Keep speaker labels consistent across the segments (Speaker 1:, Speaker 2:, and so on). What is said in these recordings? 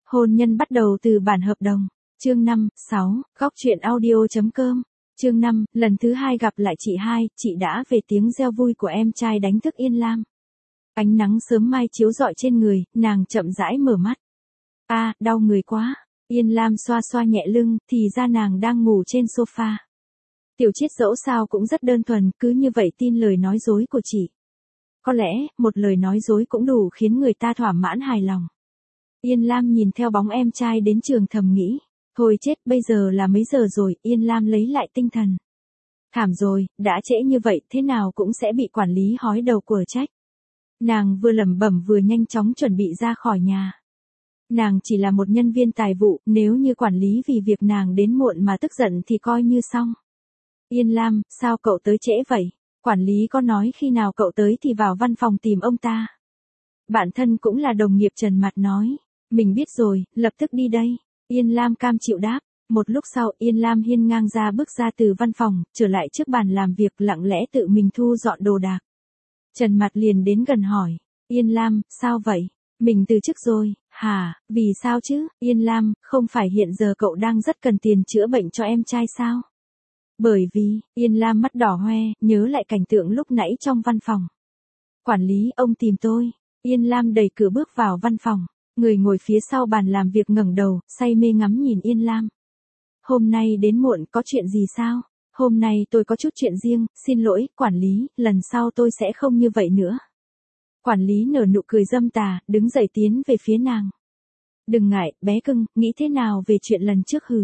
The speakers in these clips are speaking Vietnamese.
Speaker 1: Hôn nhân bắt đầu từ bản hợp đồng. Chương 5, 6, góc truyện audio.com. Chương 5, lần thứ 2 gặp lại chị hai, chị đã về tiếng reo vui của em trai đánh thức Yên Lam. Ánh nắng sớm mai chiếu rọi trên người, nàng chậm rãi mở mắt. Đau người quá. Yên Lam xoa xoa nhẹ lưng, thì ra nàng đang ngủ trên sofa. Tiểu Chiết dẫu sao cũng rất đơn thuần, cứ như vậy tin lời nói dối của chị. Có lẽ, một lời nói dối cũng đủ khiến người ta thỏa mãn hài lòng. Yên Lam nhìn theo bóng em trai đến trường thầm nghĩ. Thôi chết, bây giờ là mấy giờ rồi? Yên Lam lấy lại tinh thần. Thảm rồi, đã trễ như vậy, thế nào cũng sẽ bị quản lý hói đầu của trách. Nàng vừa lẩm bẩm vừa nhanh chóng chuẩn bị ra khỏi nhà. Nàng chỉ là một nhân viên tài vụ, nếu như quản lý vì việc nàng đến muộn mà tức giận thì coi như xong. Yên Lam, sao cậu tới trễ vậy? Quản lý có nói khi nào cậu tới thì vào văn phòng tìm ông ta. Bạn thân cũng là đồng nghiệp Trần Mạt nói. Mình biết rồi, lập tức đi đây. Yên Lam cam chịu đáp. Một lúc sau, Yên Lam hiên ngang bước ra từ văn phòng, trở lại trước bàn làm việc lặng lẽ tự mình thu dọn đồ đạc. Trần Mạt liền đến gần hỏi. Yên Lam, sao vậy? Mình từ chức rồi. Hả, vì sao chứ? Yên Lam, không phải hiện giờ cậu đang rất cần tiền chữa bệnh cho em trai sao? Bởi vì, Yên Lam mắt đỏ hoe, nhớ lại cảnh tượng lúc nãy trong văn phòng. Quản lý, ông tìm tôi. Yên Lam đẩy cửa bước vào văn phòng. Người ngồi phía sau bàn làm việc ngẩng đầu, say mê ngắm nhìn Yên Lam. Hôm nay đến muộn, có chuyện gì sao? Hôm nay tôi có chút chuyện riêng, xin lỗi, quản lý, lần sau tôi sẽ không như vậy nữa. Quản lý nở nụ cười dâm tà, đứng dậy tiến về phía nàng. Đừng ngại, bé cưng, nghĩ thế nào về chuyện lần trước hử?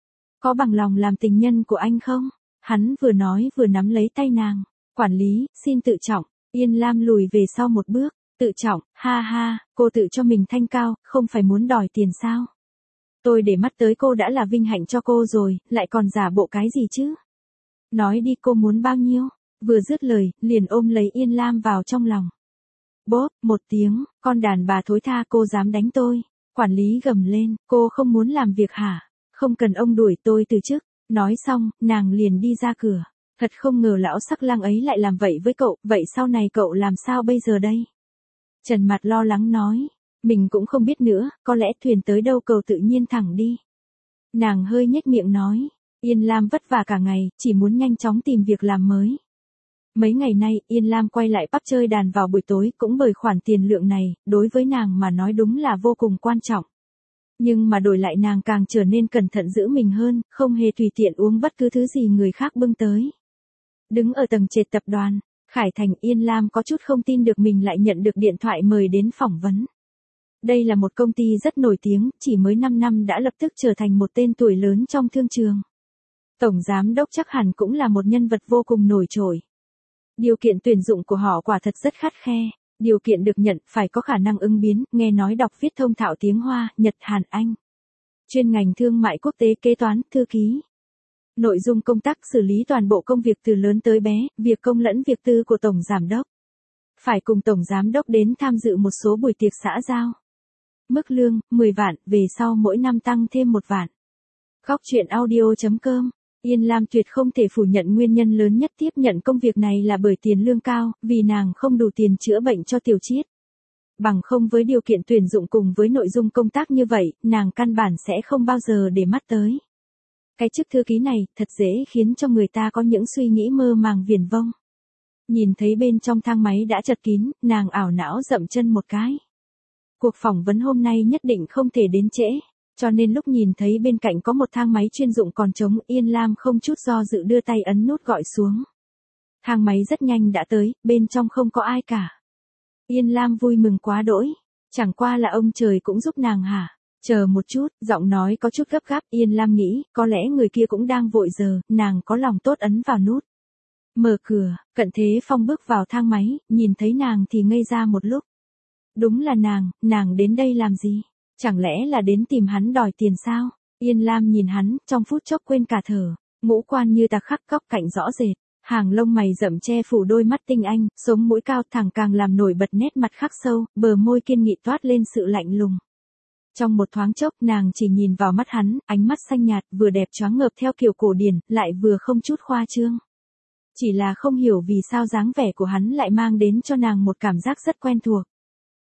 Speaker 1: Có bằng lòng làm tình nhân của anh không? Hắn vừa nói vừa nắm lấy tay nàng. Quản lý, xin tự trọng. Yên Lam lùi về sau một bước. Tự trọng, ha ha, cô tự cho mình thanh cao, không phải muốn đòi tiền sao? Tôi để mắt tới cô đã là vinh hạnh cho cô rồi, lại còn giả bộ cái gì chứ? Nói đi, cô muốn bao nhiêu? Vừa dứt lời, liền ôm lấy Yên Lam vào trong lòng. Bốp, một tiếng, con đàn bà thối tha, cô dám đánh tôi. Quản lý gầm lên, cô không muốn làm việc hả? Không cần ông đuổi tôi từ chức. Nói xong, nàng liền đi ra cửa. Thật không ngờ lão sắc lang ấy lại làm vậy với cậu, vậy sau này cậu làm sao bây giờ đây? Trần Mạt lo lắng nói, mình cũng không biết nữa, có lẽ thuyền tới đâu cầu tự nhiên thẳng đi. Nàng hơi nhếch miệng nói, Yên Lam vất vả cả ngày, chỉ muốn nhanh chóng tìm việc làm mới. Mấy ngày nay, Yên Lam quay lại pub chơi đàn vào buổi tối, cũng bởi khoản tiền lượng này, đối với nàng mà nói đúng là vô cùng quan trọng. Nhưng mà đổi lại nàng càng trở nên cẩn thận giữ mình hơn, không hề tùy tiện uống bất cứ thứ gì người khác bưng tới. Đứng ở tầng trệt tập đoàn Khải Thành, Yên Lam có chút không tin được mình lại nhận được điện thoại mời đến phỏng vấn. Đây là một công ty rất nổi tiếng, chỉ mới 5 năm đã lập tức trở thành một tên tuổi lớn trong thương trường. Tổng giám đốc chắc hẳn cũng là một nhân vật vô cùng nổi trội. Điều kiện tuyển dụng của họ quả thật rất khắt khe. Điều kiện được nhận phải có khả năng ứng biến, nghe nói đọc viết thông thạo tiếng Hoa, Nhật, Hàn, Anh. Chuyên ngành thương mại quốc tế, kế toán, thư ký. Nội dung công tác xử lý toàn bộ công việc từ lớn tới bé, việc công lẫn việc tư của Tổng Giám đốc. Phải cùng Tổng Giám đốc đến tham dự một số buổi tiệc xã giao. Mức lương, 10 vạn, về sau mỗi năm tăng thêm 1 vạn. Góc truyện audio.com. Yên Lam tuyệt không thể phủ nhận nguyên nhân lớn nhất tiếp nhận công việc này là bởi tiền lương cao, vì nàng không đủ tiền chữa bệnh cho Tiểu Chiết. Bằng không với điều kiện tuyển dụng cùng với nội dung công tác như vậy, nàng căn bản sẽ không bao giờ để mắt tới. Cái chức thư ký này thật dễ khiến cho người ta có những suy nghĩ mơ màng viển vông. Nhìn thấy bên trong thang máy đã chật kín, nàng ảo não dậm chân một cái. Cuộc phỏng vấn hôm nay nhất định không thể đến trễ, cho nên lúc nhìn thấy bên cạnh có một thang máy chuyên dụng còn trống, Yên Lam không chút do dự đưa tay ấn nút gọi xuống. Thang máy rất nhanh đã tới, bên trong không có ai cả. Yên Lam vui mừng quá đỗi, chẳng qua là ông trời cũng giúp nàng hả? Chờ một chút, giọng nói có chút gấp gáp, Yên Lam nghĩ, có lẽ người kia cũng đang vội giờ, nàng có lòng tốt ấn vào nút. Mở cửa, Cận Thế Phong bước vào thang máy, nhìn thấy nàng thì ngây ra một lúc. Đúng là nàng đến đây làm gì? Chẳng lẽ là đến tìm hắn đòi tiền sao? Yên Lam nhìn hắn, trong phút chốc quên cả thở, ngũ quan như tạc khắc góc cạnh rõ rệt, hàng lông mày rậm che phủ đôi mắt tinh anh, sống mũi cao thẳng càng làm nổi bật nét mặt khắc sâu, bờ môi kiên nghị toát lên sự lạnh lùng. Trong một thoáng chốc, nàng chỉ nhìn vào mắt hắn, ánh mắt xanh nhạt, vừa đẹp choáng ngợp theo kiểu cổ điển, lại vừa không chút khoa trương. Chỉ là không hiểu vì sao dáng vẻ của hắn lại mang đến cho nàng một cảm giác rất quen thuộc.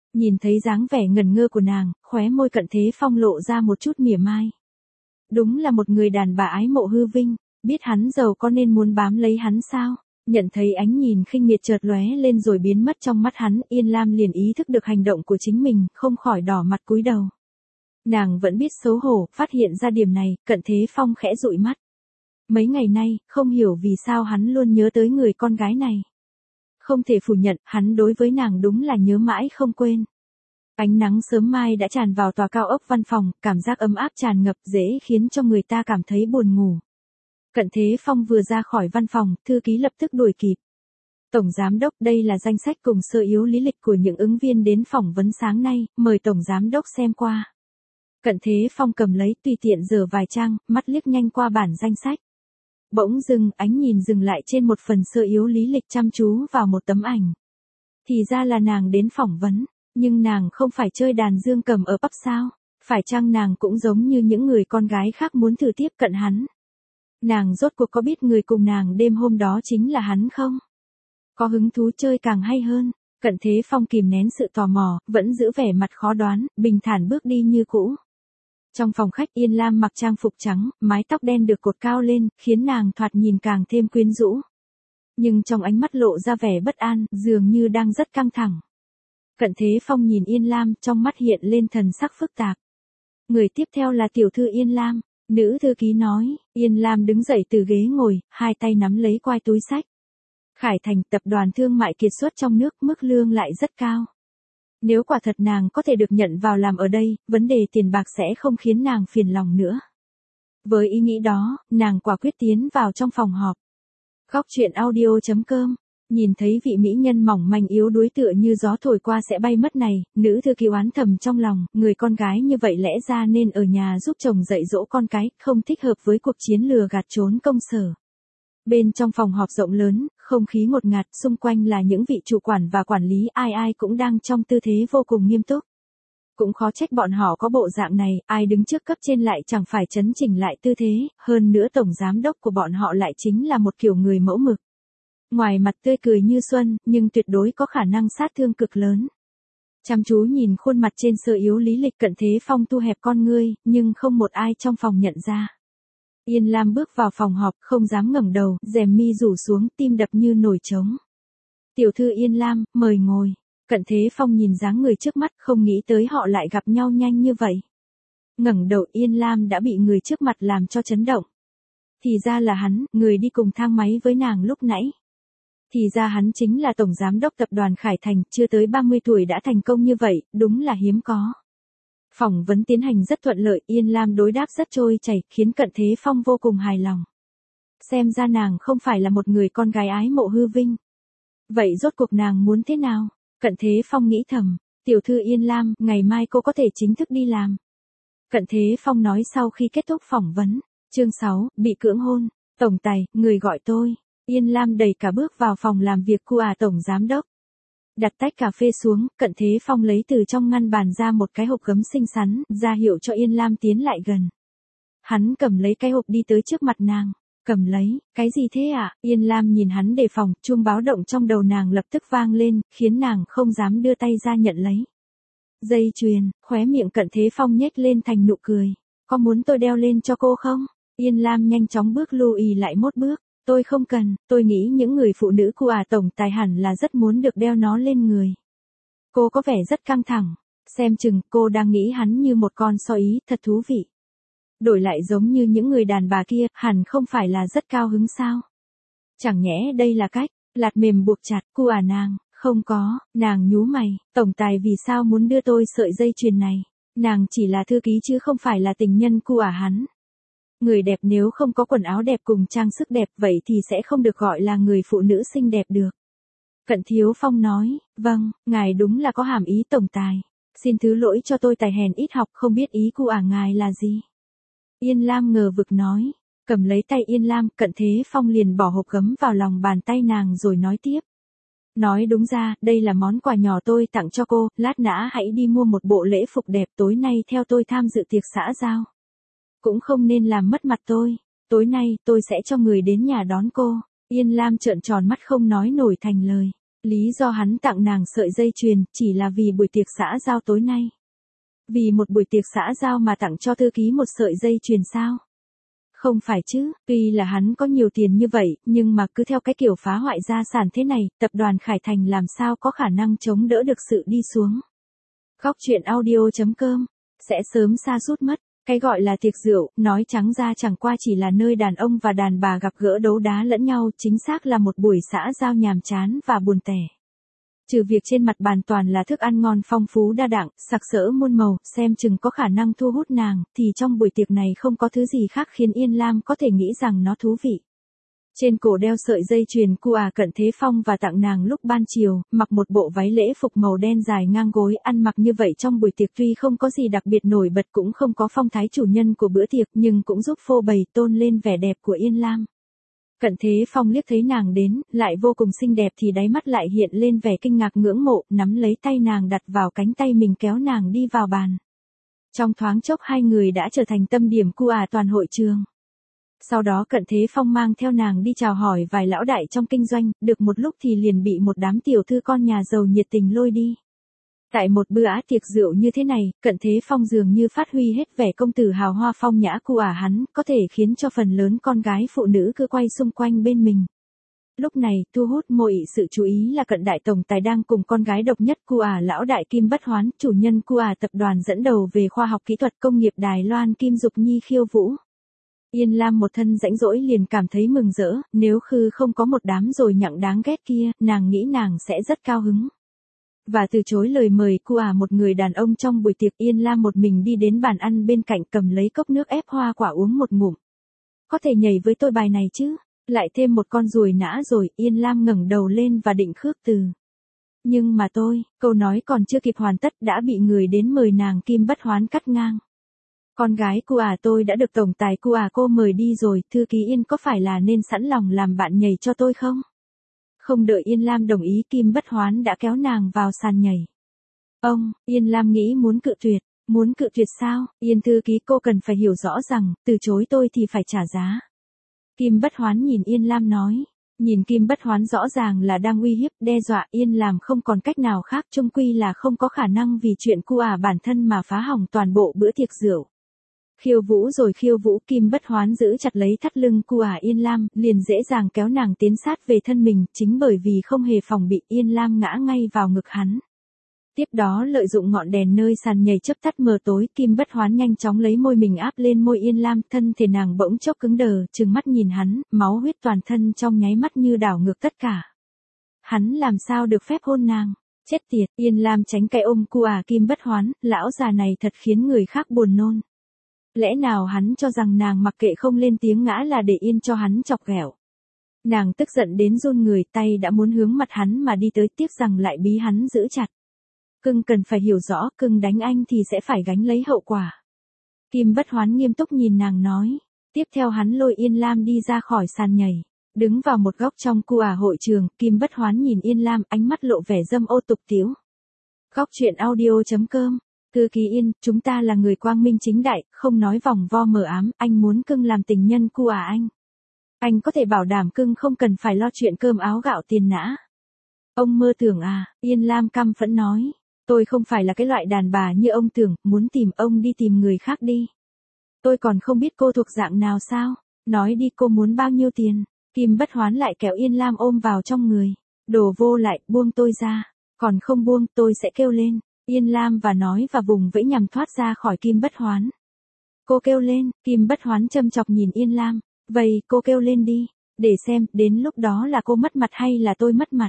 Speaker 1: Nhìn thấy dáng vẻ ngẩn ngơ của nàng, khóe môi Cận Thế Phong lộ ra một chút mỉa mai. Đúng là một người đàn bà ái mộ hư vinh, biết hắn giàu có nên muốn bám lấy hắn sao? Nhận thấy ánh nhìn khinh miệt chợt lóe lên rồi biến mất trong mắt hắn, Yên Lam liền ý thức được hành động của chính mình, không khỏi đỏ mặt cúi đầu. Nàng vẫn biết xấu hổ, phát hiện ra điểm này, Cận Thế Phong khẽ dụi mắt. Mấy ngày nay, không hiểu vì sao hắn luôn nhớ tới người con gái này. Không thể phủ nhận, hắn đối với nàng đúng là nhớ mãi không quên. Ánh nắng sớm mai đã tràn vào tòa cao ốc văn phòng, cảm giác ấm áp tràn ngập dễ khiến cho người ta cảm thấy buồn ngủ. Cận Thế Phong vừa ra khỏi văn phòng, thư ký lập tức đuổi kịp. Tổng Giám đốc, đây là danh sách cùng sơ yếu lý lịch của những ứng viên đến phỏng vấn sáng nay, mời Tổng Giám đốc xem qua. Cận Thế Phong cầm lấy tùy tiện dở vài trang, mắt liếc nhanh qua bản danh sách. Bỗng dưng, ánh nhìn dừng lại trên một phần sơ yếu lý lịch chăm chú vào một tấm ảnh. Thì ra là nàng đến phỏng vấn, nhưng nàng không phải chơi đàn dương cầm ở pub sao? Phải chăng nàng cũng giống như những người con gái khác muốn thử tiếp cận hắn? Nàng rốt cuộc có biết người cùng nàng đêm hôm đó chính là hắn không? Có hứng thú chơi càng hay hơn. Cận Thế Phong kìm nén sự tò mò, vẫn giữ vẻ mặt khó đoán, bình thản bước đi như cũ. Trong phòng khách Yên Lam mặc trang phục trắng, mái tóc đen được cột cao lên, khiến nàng thoạt nhìn càng thêm quyến rũ. Nhưng trong ánh mắt lộ ra vẻ bất an, dường như đang rất căng thẳng. Cận Thế Phong nhìn Yên Lam, trong mắt hiện lên thần sắc phức tạp. Người tiếp theo là tiểu thư Yên Lam, nữ thư ký nói. Yên Lam đứng dậy từ ghế ngồi, hai tay nắm lấy quai túi xách. Khải Thành, tập đoàn thương mại kiệt xuất trong nước, mức lương lại rất cao. Nếu quả thật nàng có thể được nhận vào làm ở đây, vấn đề tiền bạc sẽ không khiến nàng phiền lòng nữa. Với ý nghĩ đó, nàng quả quyết tiến vào trong phòng họp. Góc truyện audio.com. Nhìn thấy vị mỹ nhân mỏng manh yếu đuối tựa như gió thổi qua sẽ bay mất này, nữ thư ký oán thầm trong lòng, người con gái như vậy lẽ ra nên ở nhà giúp chồng dạy dỗ con cái, không thích hợp với cuộc chiến lừa gạt trốn công sở. Bên trong phòng họp rộng lớn, không khí ngột ngạt, xung quanh là những vị chủ quản và quản lý, ai ai cũng đang trong tư thế vô cùng nghiêm túc. Cũng khó trách bọn họ có bộ dạng này, ai đứng trước cấp trên lại chẳng phải chấn chỉnh lại tư thế, hơn nữa tổng giám đốc của bọn họ lại chính là một kiểu người mẫu mực. Ngoài mặt tươi cười như xuân, nhưng tuyệt đối có khả năng sát thương cực lớn. Chăm chú nhìn khuôn mặt trên sơ yếu lý lịch, Cận Thế Phong thu hẹp con ngươi, nhưng không một ai trong phòng nhận ra. Yên Lam bước vào phòng họp, không dám ngẩng đầu, rèm mi rủ xuống, tim đập như nổi trống. Tiểu thư Yên Lam, mời ngồi. Cận Thế Phong nhìn dáng người trước mắt, không nghĩ tới họ lại gặp nhau nhanh như vậy. Ngẩng đầu, Yên Lam đã bị người trước mặt làm cho chấn động. Thì ra là hắn, người đi cùng thang máy với nàng lúc nãy. Thì ra hắn chính là tổng giám đốc tập đoàn Khải Thành, chưa tới 30 tuổi đã thành công như vậy, đúng là hiếm có. Phỏng vấn tiến hành rất thuận lợi, Yên Lam đối đáp rất trôi chảy, khiến Cận Thế Phong vô cùng hài lòng. Xem ra nàng không phải là một người con gái ái mộ hư vinh. Vậy rốt cuộc nàng muốn thế nào? Cận Thế Phong nghĩ thầm, tiểu thư Yên Lam, ngày mai cô có thể chính thức đi làm. Cận Thế Phong nói sau khi kết thúc phỏng vấn. Chương 6, bị cưỡng hôn. Tổng tài, người gọi tôi. Yên Lam đẩy cả bước vào phòng làm việc của tổng giám đốc. Đặt tách cà phê xuống, Cận Thế Phong lấy từ trong ngăn bàn ra một cái hộp gấm xinh xắn, ra hiệu cho Yên Lam tiến lại gần. Hắn cầm lấy cái hộp đi tới trước mặt nàng. Cầm lấy, cái gì thế ạ? Yên Lam nhìn hắn đề phòng, chuông báo động trong đầu nàng lập tức vang lên, khiến nàng không dám đưa tay ra nhận lấy. Dây chuyền, khóe miệng Cận Thế Phong nhếch lên thành nụ cười. Có muốn tôi đeo lên cho cô không? Yên Lam nhanh chóng bước lùi lại một bước. Tôi không cần, tôi nghĩ những người phụ nữ của tổng tài hẳn là rất muốn được đeo nó lên người. Cô có vẻ rất căng thẳng, xem chừng cô đang nghĩ hắn như một con sói ý, thật thú vị. Đổi lại giống như những người đàn bà kia, hẳn không phải là rất cao hứng sao? Chẳng nhẽ đây là cách, lạt mềm buộc chặt, nàng, không có, nàng nhú mày, tổng tài vì sao muốn đưa tôi sợi dây chuyền này? Nàng chỉ là thư ký chứ không phải là tình nhân của hắn. Người đẹp nếu không có quần áo đẹp cùng trang sức đẹp vậy thì sẽ không được gọi là người phụ nữ xinh đẹp được. Cận Thiếu Phong nói, vâng, ngài đúng là có hàm ý tổng tài. Xin thứ lỗi cho tôi tài hèn ít học không biết ý của ngài là gì. Yên Lam ngờ vực nói, cầm lấy tay Yên Lam, Cận Thế Phong liền bỏ hộp gấm vào lòng bàn tay nàng rồi nói tiếp. Nói đúng ra, đây là món quà nhỏ tôi tặng cho cô, lát nữa hãy đi mua một bộ lễ phục đẹp tối nay theo tôi tham dự tiệc xã giao. Cũng không nên làm mất mặt tôi, tối nay tôi sẽ cho người đến nhà đón cô. Yên Lam trợn tròn mắt không nói nổi thành lời. Lý do hắn tặng nàng sợi dây chuyền, chỉ là vì buổi tiệc xã giao tối nay. Vì một buổi tiệc xã giao mà tặng cho thư ký một sợi dây chuyền sao? Không phải chứ, tuy là hắn có nhiều tiền như vậy, nhưng mà cứ theo cái kiểu phá hoại gia sản thế này, tập đoàn Khải Thành làm sao có khả năng chống đỡ được sự đi xuống. Góc truyện audio.com sẽ sớm sa sút mất. Cái gọi là tiệc rượu, nói trắng ra chẳng qua chỉ là nơi đàn ông và đàn bà gặp gỡ đấu đá lẫn nhau, chính xác là một buổi xã giao nhàm chán và buồn tẻ. Trừ việc trên mặt bàn toàn là thức ăn ngon phong phú đa dạng, sặc sỡ muôn màu, xem chừng có khả năng thu hút nàng, thì trong buổi tiệc này không có thứ gì khác khiến Yên Lam có thể nghĩ rằng nó thú vị. Trên cổ đeo sợi dây chuyền Cận Thế Phong và tặng nàng lúc ban chiều, mặc một bộ váy lễ phục màu đen dài ngang gối, ăn mặc như vậy trong buổi tiệc tuy không có gì đặc biệt nổi bật, cũng không có phong thái chủ nhân của bữa tiệc, nhưng cũng giúp phô bày tôn lên vẻ đẹp của Yên Lam. Cận Thế Phong liếc thấy nàng đến, lại vô cùng xinh đẹp thì đáy mắt lại hiện lên vẻ kinh ngạc ngưỡng mộ, nắm lấy tay nàng đặt vào cánh tay mình kéo nàng đi vào bàn. Trong thoáng chốc hai người đã trở thành tâm điểm toàn hội trường. Sau đó Cận Thế Phong mang theo nàng đi chào hỏi vài lão đại trong kinh doanh, được một lúc thì liền bị một đám tiểu thư con nhà giàu nhiệt tình lôi đi. Tại một bữa tiệc rượu như thế này, Cận Thế Phong dường như phát huy hết vẻ công tử hào hoa phong nhã hắn, có thể khiến cho phần lớn con gái phụ nữ cứ quay xung quanh bên mình. Lúc này, thu hút mọi sự chú ý là Cận đại tổng tài đang cùng con gái độc nhất lão đại Kim Bất Hoán, chủ nhân tập đoàn dẫn đầu về khoa học kỹ thuật công nghiệp Đài Loan Kim Dục Nhi khiêu vũ. Yên Lam một thân rãnh rỗi liền cảm thấy mừng rỡ, nếu không có một đám rồi nhặng đáng ghét kia, nàng nghĩ nàng sẽ rất cao hứng. Và từ chối lời mời một người đàn ông trong buổi tiệc, Yên Lam một mình đi đến bàn ăn bên cạnh, cầm lấy cốc nước ép hoa quả uống một ngụm. Có thể nhảy với tôi bài này chứ? Lại thêm một con ruồi nã rồi, Yên Lam ngẩng đầu lên và định khước từ. Nhưng mà câu nói còn chưa kịp hoàn tất đã bị người đến mời nàng Kim Bất Hoán cắt ngang. Con gái tôi đã được tổng tài cô mời đi rồi, thư ký Yên có phải là nên sẵn lòng làm bạn nhảy cho tôi không? Không đợi Yên Lam đồng ý, Kim Bất Hoán đã kéo nàng vào sàn nhảy. Yên Lam nghĩ muốn cự tuyệt sao? Yên thư ký, cô cần phải hiểu rõ rằng, từ chối tôi thì phải trả giá. Kim Bất Hoán nhìn Yên Lam nói. Nhìn Kim Bất Hoán rõ ràng là đang uy hiếp, đe dọa, Yên Lam không còn cách nào khác, chung quy là không có khả năng vì chuyện bản thân mà phá hỏng toàn bộ bữa tiệc rượu. Khiêu vũ, Kim Bất Hoán giữ chặt lấy thắt lưng Yên Lam, liền dễ dàng kéo nàng tiến sát về thân mình, chính bởi vì không hề phòng bị, Yên Lam ngã ngay vào ngực hắn. Tiếp đó lợi dụng ngọn đèn nơi sàn nhảy chớp tắt mờ tối, Kim Bất Hoán nhanh chóng lấy môi mình áp lên môi Yên Lam, thân thể nàng bỗng chốc cứng đờ, trừng mắt nhìn hắn, máu huyết toàn thân trong nháy mắt như đảo ngược tất cả. Hắn làm sao được phép hôn nàng? Chết tiệt, Yên Lam tránh cái ôm Kim Bất Hoán, lão già này thật khiến người khác buồn nôn. Lẽ nào hắn cho rằng nàng mặc kệ không lên tiếng ngã là để yên cho hắn chọc ghẹo? Nàng tức giận đến run người, tay đã muốn hướng mặt hắn mà đi tới, tiếc rằng lại bí hắn giữ chặt. Cưng cần phải hiểu rõ, cưng đánh anh thì sẽ phải gánh lấy hậu quả. Kim Bất Hoán nghiêm túc nhìn nàng nói. Tiếp theo hắn lôi Yên Lam đi ra khỏi sàn nhảy. Đứng vào một góc trong hội trường, Kim Bất Hoán nhìn Yên Lam, ánh mắt lộ vẻ dâm ô tục tĩu. Góc truyện audio.com Thư ký Yên, chúng ta là người quang minh chính đại, không nói vòng vo mờ ám, anh muốn cưng làm tình nhân anh. Anh có thể bảo đảm cưng không cần phải lo chuyện cơm áo gạo tiền nã. Ông mơ tưởng à? Yên Lam căm phẫn nói. Tôi không phải là cái loại đàn bà như ông tưởng, muốn tìm ông đi tìm người khác đi. Tôi còn không biết cô thuộc dạng nào sao? Nói đi, cô muốn bao nhiêu tiền? Kim Bất Hoán lại kéo Yên Lam ôm vào trong người. Đồ vô lại, buông tôi ra. Còn không buông, tôi sẽ kêu lên. Yên Lam nói và vùng vẫy nhằm thoát ra khỏi Kim Bất Hoán. Cô kêu lên, Kim Bất Hoán châm chọc nhìn Yên Lam. Vậy, cô kêu lên đi. Để xem, đến lúc đó là cô mất mặt hay là tôi mất mặt.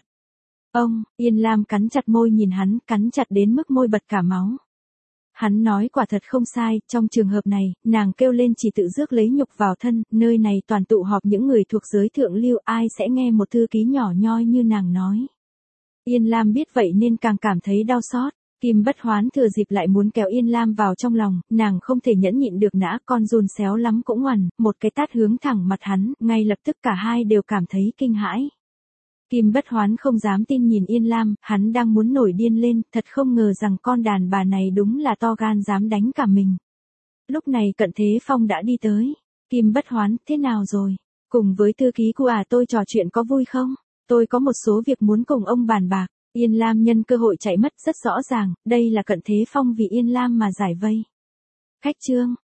Speaker 1: Yên Lam cắn chặt môi nhìn hắn, cắn chặt đến mức môi bật cả máu. Hắn nói quả thật không sai, trong trường hợp này, nàng kêu lên chỉ tự rước lấy nhục vào thân, nơi này toàn tụ họp những người thuộc giới thượng lưu, ai sẽ nghe một thư ký nhỏ nhoi như nàng nói. Yên Lam biết vậy nên càng cảm thấy đau xót. Kim Bất Hoán thừa dịp lại muốn kéo Yên Lam vào trong lòng, nàng không thể nhẫn nhịn được nã, con run xéo lắm cũng ngoằn, một cái tát hướng thẳng mặt hắn, ngay lập tức cả hai đều cảm thấy kinh hãi. Kim Bất Hoán không dám tin nhìn Yên Lam, hắn đang muốn nổi điên lên, thật không ngờ rằng con đàn bà này đúng là to gan dám đánh cả mình. Lúc này Cận Thế Phong đã đi tới. Kim Bất Hoán, thế nào rồi? Cùng với thư ký tôi trò chuyện có vui không? Tôi có một số việc muốn cùng ông bàn bạc. Yên Lam nhân cơ hội chạy mất rất rõ ràng, đây là Cận Thế Phong vì Yên Lam mà giải vây. Khách Trương,